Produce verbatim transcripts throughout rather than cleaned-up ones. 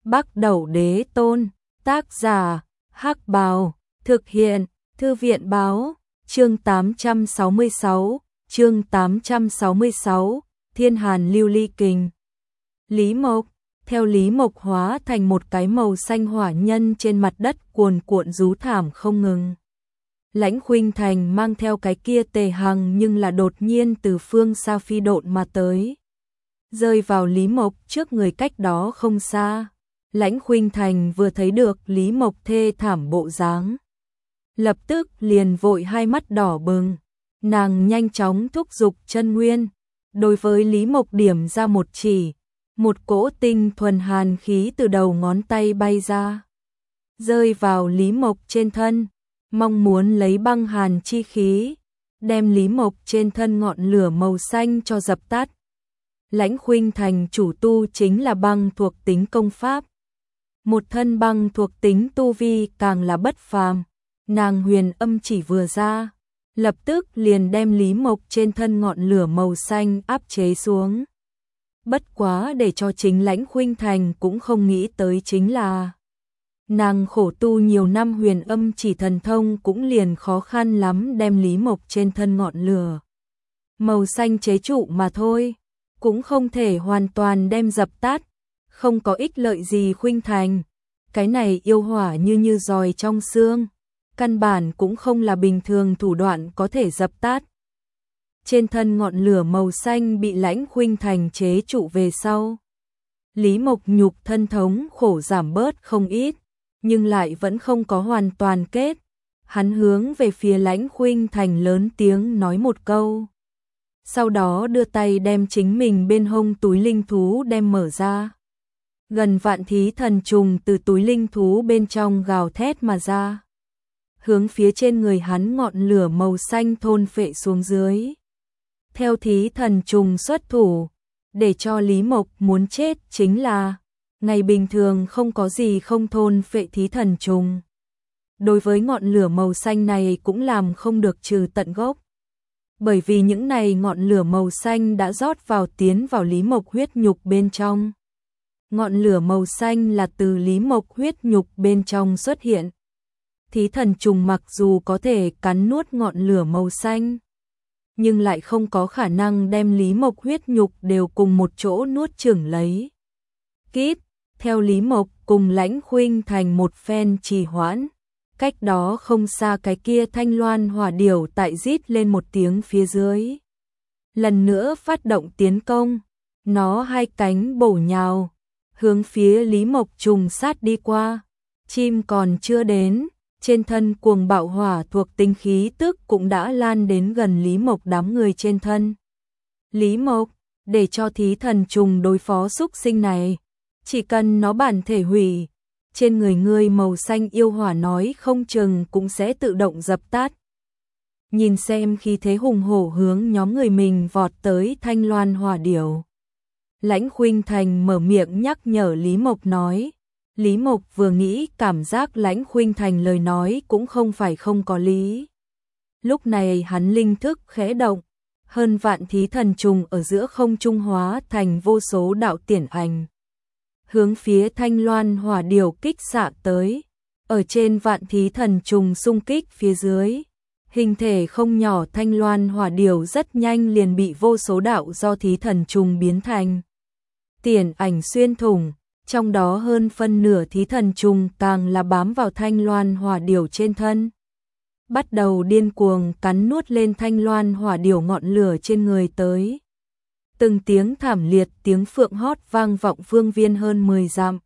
Bắc Đẩu Đế Tôn, tác giả, Hắc Bào, thực hiện, Thư viện báo, chương tám trăm sáu mươi sáu, chương tám trăm sáu mươi sáu, Thiên Hàn Lưu Ly Kình. Lý Mộc, theo Lý Mộc hóa thành một cái màu xanh hỏa nhân trên mặt đất cuồn cuộn rú thảm không ngừng. Lãnh Khuynh Thành mang theo cái kia Tề Hằng nhưng là đột nhiên từ phương xa phi độn mà tới. Rơi vào Lý Mộc trước người cách đó không xa. Lãnh Khuynh Thành vừa thấy được Lý Mộc thê thảm bộ dáng, lập tức liền vội hai mắt đỏ bừng. Nàng nhanh chóng thúc giục chân nguyên, đối với Lý Mộc điểm ra một chỉ, một cỗ tinh thuần hàn khí từ đầu ngón tay bay ra, rơi vào Lý Mộc trên thân, mong muốn lấy băng hàn chi khí, đem Lý Mộc trên thân ngọn lửa màu xanh cho dập tắt. Lãnh Khuynh Thành chủ tu chính là băng thuộc tính công pháp. Một thân băng thuộc tính tu vi càng là bất phàm, nàng huyền âm chỉ vừa ra, lập tức liền đem Lý Mộc trên thân ngọn lửa màu xanh áp chế xuống. Bất quá để cho chính Lãnh Khuynh Thành cũng không nghĩ tới chính là, nàng khổ tu nhiều năm huyền âm chỉ thần thông cũng liền khó khăn lắm đem Lý Mộc trên thân ngọn lửa màu xanh chế trụ mà thôi, cũng không thể hoàn toàn đem dập tắt. Không có ích lợi gì Khuynh Thành, cái này yêu hỏa như như giòi trong xương, căn bản cũng không là bình thường thủ đoạn có thể dập tắt. Trên thân ngọn lửa màu xanh bị Lãnh Khuynh Thành chế trụ về sau, Lý Mộc nhục thân thống khổ giảm bớt không ít, nhưng lại vẫn không có hoàn toàn kết. Hắn hướng về phía Lãnh Khuynh Thành lớn tiếng nói một câu, sau đó đưa tay đem chính mình bên hông túi linh thú đem mở ra. Gần vạn thí thần trùng từ túi linh thú bên trong gào thét mà ra, hướng phía trên người hắn ngọn lửa màu xanh thôn phệ xuống dưới. Theo thí thần trùng xuất thủ, để cho Lý Mộc muốn chết chính là, ngày bình thường không có gì không thôn phệ thí thần trùng. Đối với ngọn lửa màu xanh này cũng làm không được trừ tận gốc. Bởi vì những này ngọn lửa màu xanh đã rót vào tiến vào Lý Mộc huyết nhục bên trong. Ngọn lửa màu xanh là từ Lý Mộc huyết nhục bên trong xuất hiện. Thí thần trùng mặc dù có thể cắn nuốt ngọn lửa màu xanh, nhưng lại không có khả năng đem Lý Mộc huyết nhục đều cùng một chỗ nuốt chửng lấy. Kíp, theo Lý Mộc cùng Lãnh Khuynh Thành một phen trì hoãn, cách đó không xa cái kia thanh loan hỏa điểu tại rít lên một tiếng phía dưới. Lần nữa phát động tiến công, nó hai cánh bổ nhào, hướng phía Lý Mộc trùng sát đi qua. Chim còn chưa đến, trên thân cuồng bạo hỏa thuộc tính khí tức cũng đã lan đến gần Lý Mộc đám người trên thân. Lý Mộc, để cho thí thần trùng đối phó xúc sinh này, chỉ cần nó bản thể hủy, trên người ngươi màu xanh yêu hỏa nói không chừng cũng sẽ tự động dập tắt. Nhìn xem khi thế hùng hổ hướng nhóm người mình vọt tới thanh loan hỏa điểu, Lãnh Khuynh Thành mở miệng nhắc nhở Lý Mộc nói. Lý Mộc vừa nghĩ cảm giác Lãnh Khuynh Thành lời nói cũng không phải không có lý. Lúc này hắn linh thức khẽ động, hơn vạn thí thần trùng ở giữa không trung hóa thành vô số đạo tiển ảnh, hướng phía thanh loan hỏa điểu kích xạ tới. Ở trên vạn thí thần trùng xung kích phía dưới, hình thể không nhỏ thanh loan hỏa điểu rất nhanh liền bị vô số đạo do thí thần trùng biến thành tiển ảnh xuyên thủng, trong đó hơn phân nửa thí thần trùng càng là bám vào thanh loan hỏa điểu trên thân, bắt đầu điên cuồng cắn nuốt lên thanh loan hỏa điểu ngọn lửa trên người tới. Từng tiếng thảm liệt tiếng phượng hót vang vọng phương viên hơn mười dặm.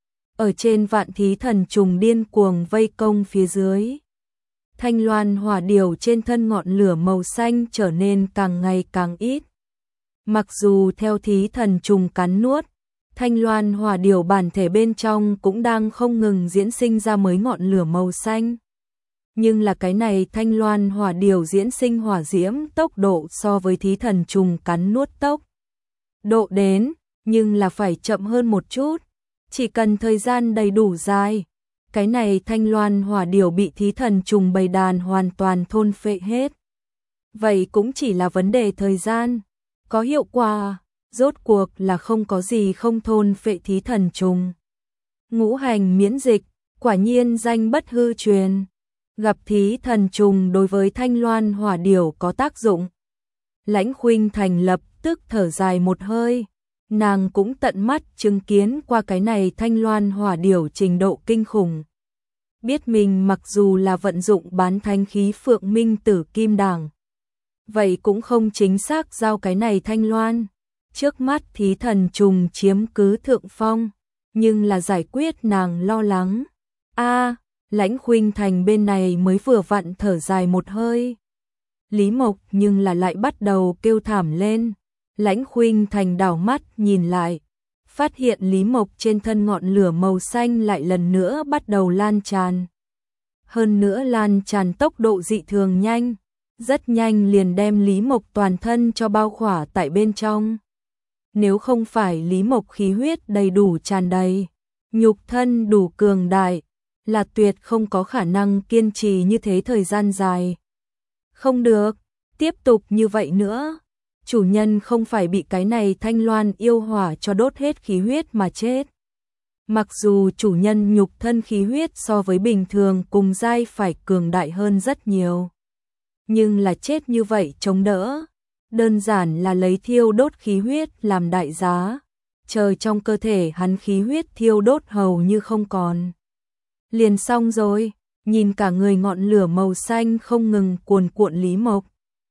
Ở trên vạn thí thần trùng điên cuồng vây công phía dưới, thanh loan hỏa điểu trên thân ngọn lửa màu xanh trở nên càng ngày càng ít. Mặc dù theo thí thần trùng cắn nuốt, thanh loan hỏa điểu bản thể bên trong cũng đang không ngừng diễn sinh ra mới ngọn lửa màu xanh. Nhưng là cái này thanh loan hỏa điểu diễn sinh hỏa diễm tốc độ so với thí thần trùng cắn nuốt tốc độ đến, nhưng là phải chậm hơn một chút. Chỉ cần thời gian đầy đủ dài, cái này thanh loan hỏa điểu bị thí thần trùng bầy đàn hoàn toàn thôn phệ hết. Vậy cũng chỉ là vấn đề thời gian. Có hiệu quả, rốt cuộc là không có gì không thôn phệ thí thần trùng. Ngũ hành miễn dịch, quả nhiên danh bất hư truyền. Gặp thí thần trùng đối với Thanh Loan hỏa điểu có tác dụng. Lãnh Khuynh Thành lập tức thở dài một hơi. Nàng cũng tận mắt chứng kiến qua cái này Thanh Loan hỏa điểu trình độ kinh khủng. Biết mình mặc dù là vận dụng bán thanh khí Phượng Minh Tử Kim Đảng, vậy cũng không chính xác giao cái này Thanh Loan. Trước mắt thí thần trùng chiếm cứ thượng phong, nhưng là giải quyết nàng lo lắng. A, Lãnh Khuynh Thành bên này mới vừa vặn thở dài một hơi. Lý Mộc nhưng là lại bắt đầu kêu thảm lên. Lãnh Khuynh Thành đảo mắt nhìn lại, phát hiện Lý Mộc trên thân ngọn lửa màu xanh lại lần nữa bắt đầu lan tràn. Hơn nữa lan tràn tốc độ dị thường nhanh, rất nhanh liền đem Lý Mộc toàn thân cho bao khỏa tại bên trong. Nếu không phải Lý Mộc khí huyết đầy đủ tràn đầy, nhục thân đủ cường đại, là tuyệt không có khả năng kiên trì như thế thời gian dài. Không được, tiếp tục như vậy nữa. Chủ nhân không phải bị cái này Thanh Loan yêu hỏa cho đốt hết khí huyết mà chết. Mặc dù chủ nhân nhục thân khí huyết so với bình thường cùng giai phải cường đại hơn rất nhiều, nhưng là chết như vậy chống đỡ, đơn giản là lấy thiêu đốt khí huyết làm đại giá. Trời, trong cơ thể hắn khí huyết thiêu đốt hầu như không còn. Liền xong rồi, nhìn cả người ngọn lửa màu xanh không ngừng cuồn cuộn Lý Mộc.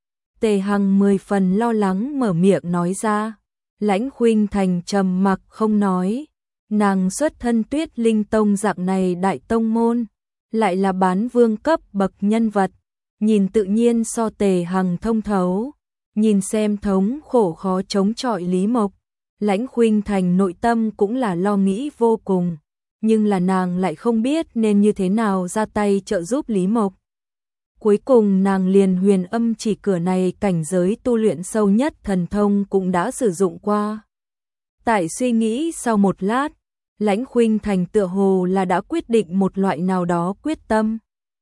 Tề Hằng mười phần lo lắng mở miệng nói ra. Lãnh Khuynh Thành trầm mặc không nói. Nàng xuất thân Tuyết Linh Tông dạng này đại tông môn, lại là bán vương cấp bậc nhân vật, nhìn tự nhiên so Tề Hằng thông thấu. Nhìn xem thống khổ khó chống chọi Lý Mộc, Lãnh Khuynh Thành nội tâm cũng là lo nghĩ vô cùng, nhưng là nàng lại không biết nên như thế nào ra tay trợ giúp Lý Mộc. Cuối cùng nàng liền huyền âm chỉ cửa này cảnh giới tu luyện sâu nhất thần thông cũng đã sử dụng qua. Tại suy nghĩ sau một lát, Lãnh Khuynh Thành tựa hồ là đã quyết định một loại nào đó quyết tâm.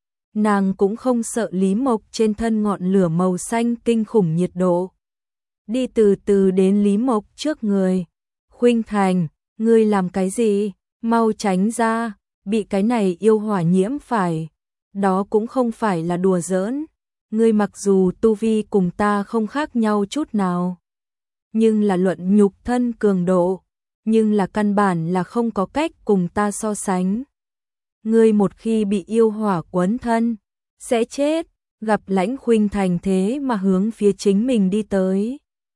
Nàng cũng không sợ Lý Mộc trên thân ngọn lửa màu xanh kinh khủng nhiệt độ. Đi từ từ đến Lý Mộc trước người. Khuynh Thành, ngươi làm cái gì? Mau tránh ra, bị cái này yêu hỏa nhiễm phải. Đó cũng không phải là đùa giỡn. Ngươi mặc dù tu vi cùng ta không khác nhau chút nào, nhưng là luận nhục thân cường độ, nhưng là căn bản là không có cách cùng ta so sánh. Ngươi một khi bị yêu hỏa quấn thân, sẽ chết. Gặp Lãnh Khuynh Thành thế mà hướng phía chính mình đi tới,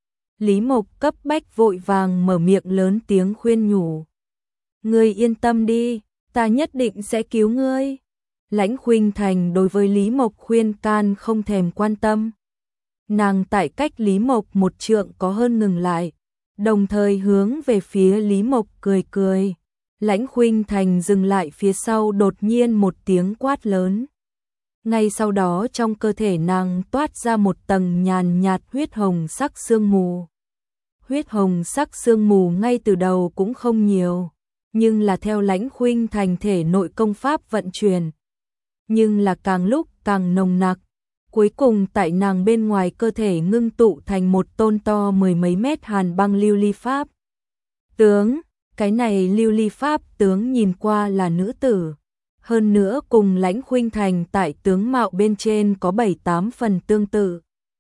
Lý Mộc cấp bách vội vàng mở miệng lớn tiếng khuyên nhủ. Ngươi yên tâm đi, ta nhất định sẽ cứu ngươi. Lãnh Khuynh Thành đối với Lý Mộc khuyên can không thèm quan tâm. Nàng tại cách Lý Mộc một trượng có hơn ngừng lại, đồng thời hướng về phía Lý Mộc cười cười. Lãnh Khuynh Thành dừng lại phía sau, đột nhiên một tiếng quát lớn. Ngay sau đó trong cơ thể nàng toát ra một tầng nhàn nhạt huyết hồng sắc sương mù. Huyết hồng sắc sương mù ngay từ đầu cũng không nhiều, nhưng là theo Lãnh Khuynh Thành thể nội công pháp vận chuyển, nhưng là càng lúc càng nồng nặc, cuối cùng tại nàng bên ngoài cơ thể ngưng tụ thành một tôn to mười mấy mét hàn băng lưu ly pháp tướng. Cái này lưu ly pháp tướng nhìn qua là nữ tử, hơn nữa cùng Lãnh Khuynh Thành tại tướng mạo bên trên có bảy tám phần tương tự.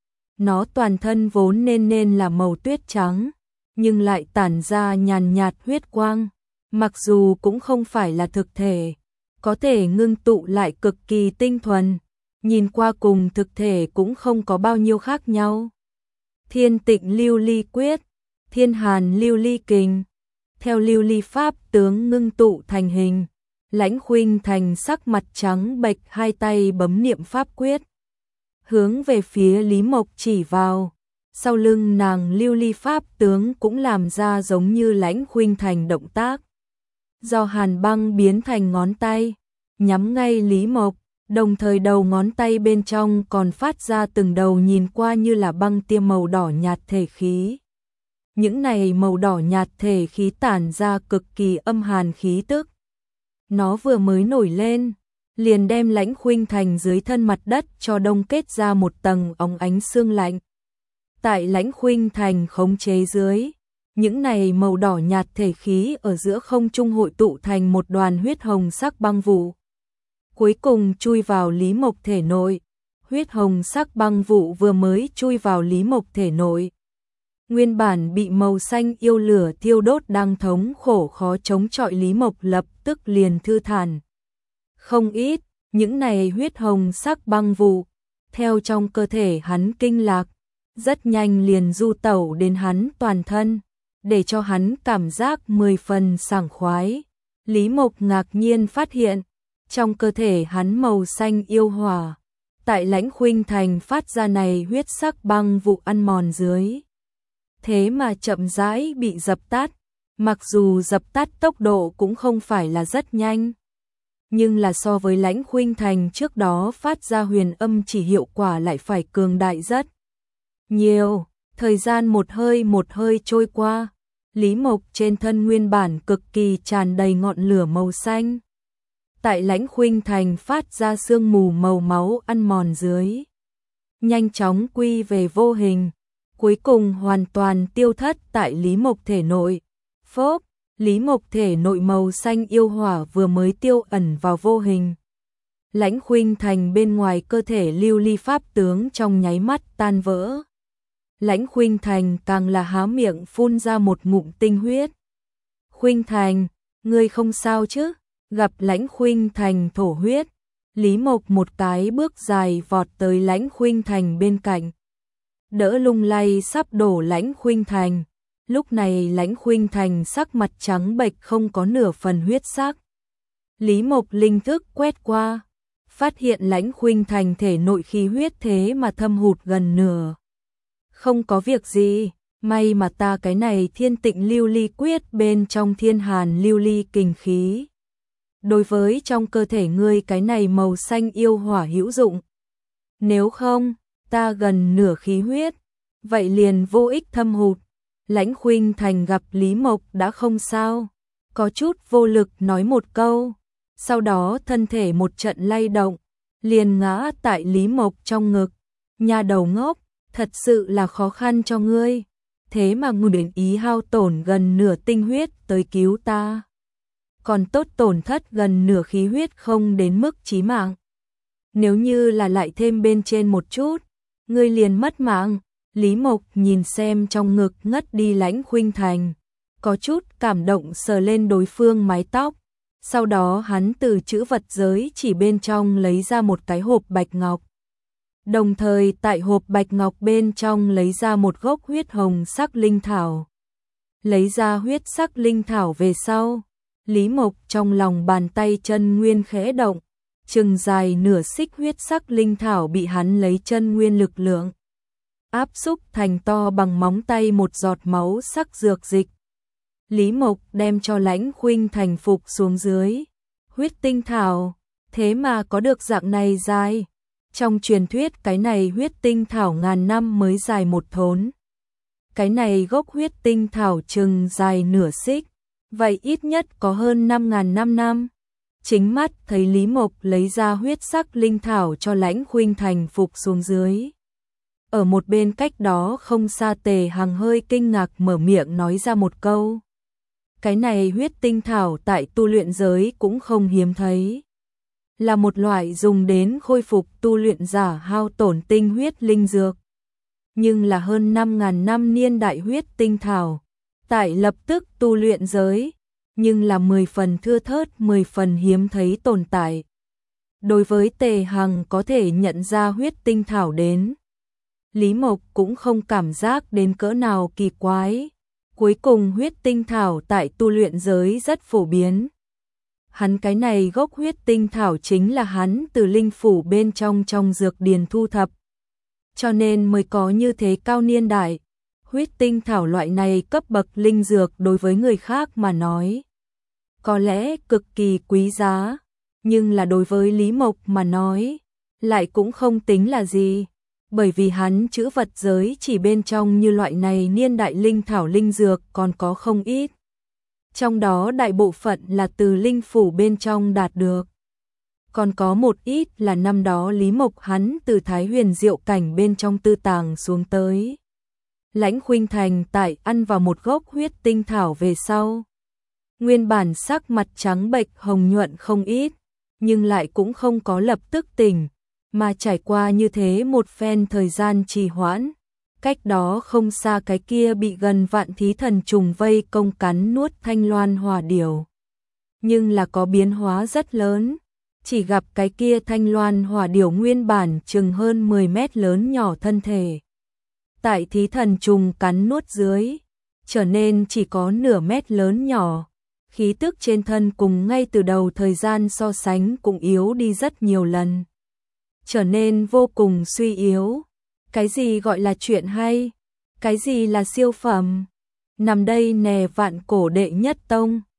Nó toàn thân vốn nên nên là màu tuyết trắng, nhưng lại tản ra nhàn nhạt huyết quang, mặc dù cũng không phải là thực thể, có thể ngưng tụ lại cực kỳ tinh thuần, nhìn qua cùng thực thể cũng không có bao nhiêu khác nhau. Thiên Tịnh Lưu Ly Quyết, Thiên Hàn Lưu Ly Kình. Theo lưu ly pháp tướng ngưng tụ thành hình, Lãnh Khuynh Thành sắc mặt trắng bệch, hai tay bấm niệm pháp quyết, hướng về phía Lý Mộc chỉ vào. Sau lưng nàng lưu ly pháp tướng cũng làm ra giống như Lãnh Khuynh Thành động tác. Do hàn băng biến thành ngón tay, nhắm ngay Lý Mộc, đồng thời đầu ngón tay bên trong còn phát ra từng đầu nhìn qua như là băng tiêm màu đỏ nhạt thể khí. Những này màu đỏ nhạt thể khí tản ra cực kỳ âm hàn khí tức. Nó vừa mới nổi lên, liền đem Lãnh Khuynh Thành dưới thân mặt đất cho đông kết ra một tầng óng ánh sương lạnh. Tại Lãnh Khuynh Thành khống chế dưới, Những này màu đỏ nhạt thể khí ở giữa không trung hội tụ thành một đoàn huyết hồng sắc băng vụ. Cuối cùng chui vào Lý Mộc thể nội. Huyết hồng sắc băng vụ vừa mới chui vào Lý Mộc thể nội. Nguyên bản bị màu xanh yêu lửa thiêu đốt đang thống khổ khó chống chọi Lý Mộc lập tức liền thư thản. Không ít, những này huyết hồng sắc băng vụ, theo trong cơ thể hắn kinh lạc, rất nhanh liền du tẩu đến hắn toàn thân, để cho hắn cảm giác mười phần sảng khoái. Lý Mộc ngạc nhiên phát hiện, trong cơ thể hắn màu xanh yêu hỏa, tại Lãnh Khuynh Thành phát ra này huyết sắc băng vụ ăn mòn dưới. Thế mà chậm rãi bị dập tắt, mặc dù dập tắt tốc độ cũng không phải là rất nhanh. Nhưng là so với Lãnh Khuynh Thành trước đó phát ra huyền âm chỉ hiệu quả lại phải cường đại rất nhiều. Thời gian một hơi một hơi trôi qua, Lý Mộc trên thân nguyên bản cực kỳ tràn đầy ngọn lửa màu xanh. Tại Lãnh Khuynh Thành phát ra sương mù màu máu ăn mòn dưới. Nhanh chóng quy về vô hình, cuối cùng hoàn toàn tiêu thất tại Lý Mộc thể nội. Phốp, Lý Mộc thể nội màu xanh yêu hỏa vừa mới tiêu ẩn vào vô hình. Lãnh Khuynh Thành bên ngoài cơ thể lưu ly pháp tướng trong nháy mắt tan vỡ. Lãnh Khuynh Thành càng là há miệng phun ra một ngụm tinh huyết. Khuynh Thành, ngươi không sao chứ? Gặp Lãnh Khuynh Thành thổ huyết, Lý Mộc một cái bước dài vọt tới Lãnh Khuynh Thành bên cạnh. Đỡ lung lay sắp đổ Lãnh Khuynh Thành. Lúc này Lãnh Khuynh Thành sắc mặt trắng bệch không có nửa phần huyết sắc. Lý Mộc linh thức quét qua, phát hiện Lãnh Khuynh Thành thể nội khí huyết thế mà thâm hụt gần nửa. Không có việc gì, may mà ta cái này thiên tịnh lưu ly quyết bên trong thiên hàn lưu ly kình khí. Đối với trong cơ thể ngươi cái này màu xanh yêu hỏa hữu dụng. Nếu không, ta gần nửa khí huyết, vậy liền vô ích thâm hụt. Lãnh Khuynh Thành gặp Lý Mộc đã không sao, có chút vô lực nói một câu, sau đó thân thể một trận lay động, liền ngã tại Lý Mộc trong ngực. Nhà đầu ngốc, thật sự là khó khăn cho ngươi, thế mà ngươi đến ý hao tổn gần nửa tinh huyết tới cứu ta. Còn tốt tổn thất gần nửa khí huyết không đến mức chí mạng. Nếu như là lại thêm bên trên một chút, ngươi liền mất mạng. Lý Mộc nhìn xem trong ngực ngất đi Lãnh Khuynh Thành, có chút cảm động sờ lên đối phương mái tóc. Sau đó hắn từ chữ vật giới chỉ bên trong lấy ra một cái hộp bạch ngọc. Đồng thời tại hộp bạch ngọc bên trong lấy ra một gốc huyết hồng sắc linh thảo. Lấy ra huyết sắc linh thảo về sau, Lý Mộc trong lòng bàn tay chân nguyên khẽ động, chừng dài nửa xích huyết sắc linh thảo bị hắn lấy chân nguyên lực lượng áp xúc thành to bằng móng tay một giọt máu sắc dược dịch. Lý Mộc đem cho Lãnh Khuynh Thành phục xuống dưới. Huyết tinh thảo, thế mà có được dạng này dài. Trong truyền thuyết cái này huyết tinh thảo ngàn năm mới dài một thốn. Cái này gốc huyết tinh thảo chừng dài nửa xích, vậy ít nhất có hơn năm ngàn năm năm. Chính mắt thấy Lý Mộc lấy ra huyết sắc linh thảo cho Lãnh Khuynh Thành phục xuống dưới. Ở một bên cách đó không xa Tề Hằng hơi kinh ngạc mở miệng nói ra một câu. Cái này huyết tinh thảo tại tu luyện giới cũng không hiếm thấy. Là một loại dùng đến khôi phục tu luyện giả hao tổn tinh huyết linh dược. Nhưng là hơn năm ngàn năm niên đại huyết tinh thảo. Tại lập tức tu luyện giới, nhưng là mười phần thưa thớt, mười phần hiếm thấy tồn tại. Đối với Tề Hằng có thể nhận ra huyết tinh thảo đến, Lý Mộc cũng không cảm giác đến cỡ nào kỳ quái. Cuối cùng huyết tinh thảo tại tu luyện giới rất phổ biến. Hắn cái này gốc huyết tinh thảo chính là hắn từ linh phủ bên trong trong dược điền thu thập. Cho nên mới có như thế cao niên đại. Huyết tinh thảo loại này cấp bậc linh dược đối với người khác mà nói có lẽ cực kỳ quý giá, nhưng là đối với Lý Mộc mà nói lại cũng không tính là gì. Bởi vì hắn chữ vật giới chỉ bên trong như loại này niên đại linh thảo linh dược còn có không ít. Trong đó đại bộ phận là từ linh phủ bên trong đạt được. Còn có một ít là năm đó Lý Mộc hắn từ Thái Huyền Diệu cảnh bên trong tư tàng xuống tới. Lãnh Khuynh Thành tại ăn vào một gốc huyết tinh thảo về sau. Nguyên bản sắc mặt trắng bệch hồng nhuận không ít, nhưng lại cũng không có lập tức tỉnh, mà trải qua như thế một phen thời gian trì hoãn. Cách đó không xa cái kia bị gần vạn thí thần trùng vây công cắn nuốt thanh loan hỏa điểu. Nhưng là có biến hóa rất lớn, chỉ gặp cái kia thanh loan hỏa điểu nguyên bản chừng hơn mười mét lớn nhỏ thân thể. Tại thí thần trùng cắn nuốt dưới, trở nên chỉ có nửa mét lớn nhỏ, khí tức trên thân cùng ngay từ đầu thời gian so sánh cũng yếu đi rất nhiều lần. Trở nên vô cùng suy yếu. Cái gì gọi là chuyện hay? Cái gì là siêu phẩm? Nằm đây nè vạn cổ đệ nhất tông.